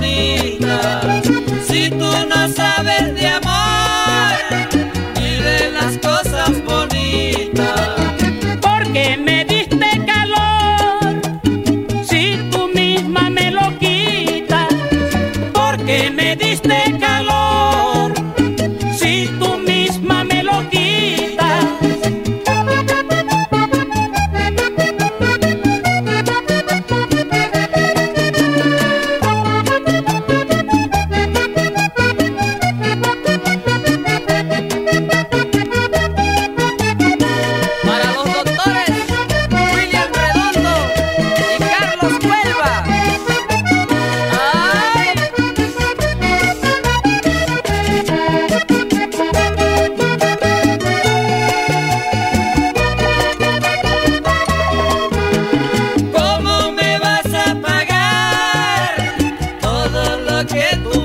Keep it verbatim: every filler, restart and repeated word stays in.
bonita. Si tú no sabes de amor ni de las cosas bonitas. ¿Por qué me diste calor si tú misma me lo quitas? ¿Por qué me diste calor si tú misma me lo quitas? Para los doctores William Redondo y Carlos Cuelva. ¡Ay! ¿Cómo me vas a pagar todo lo que tú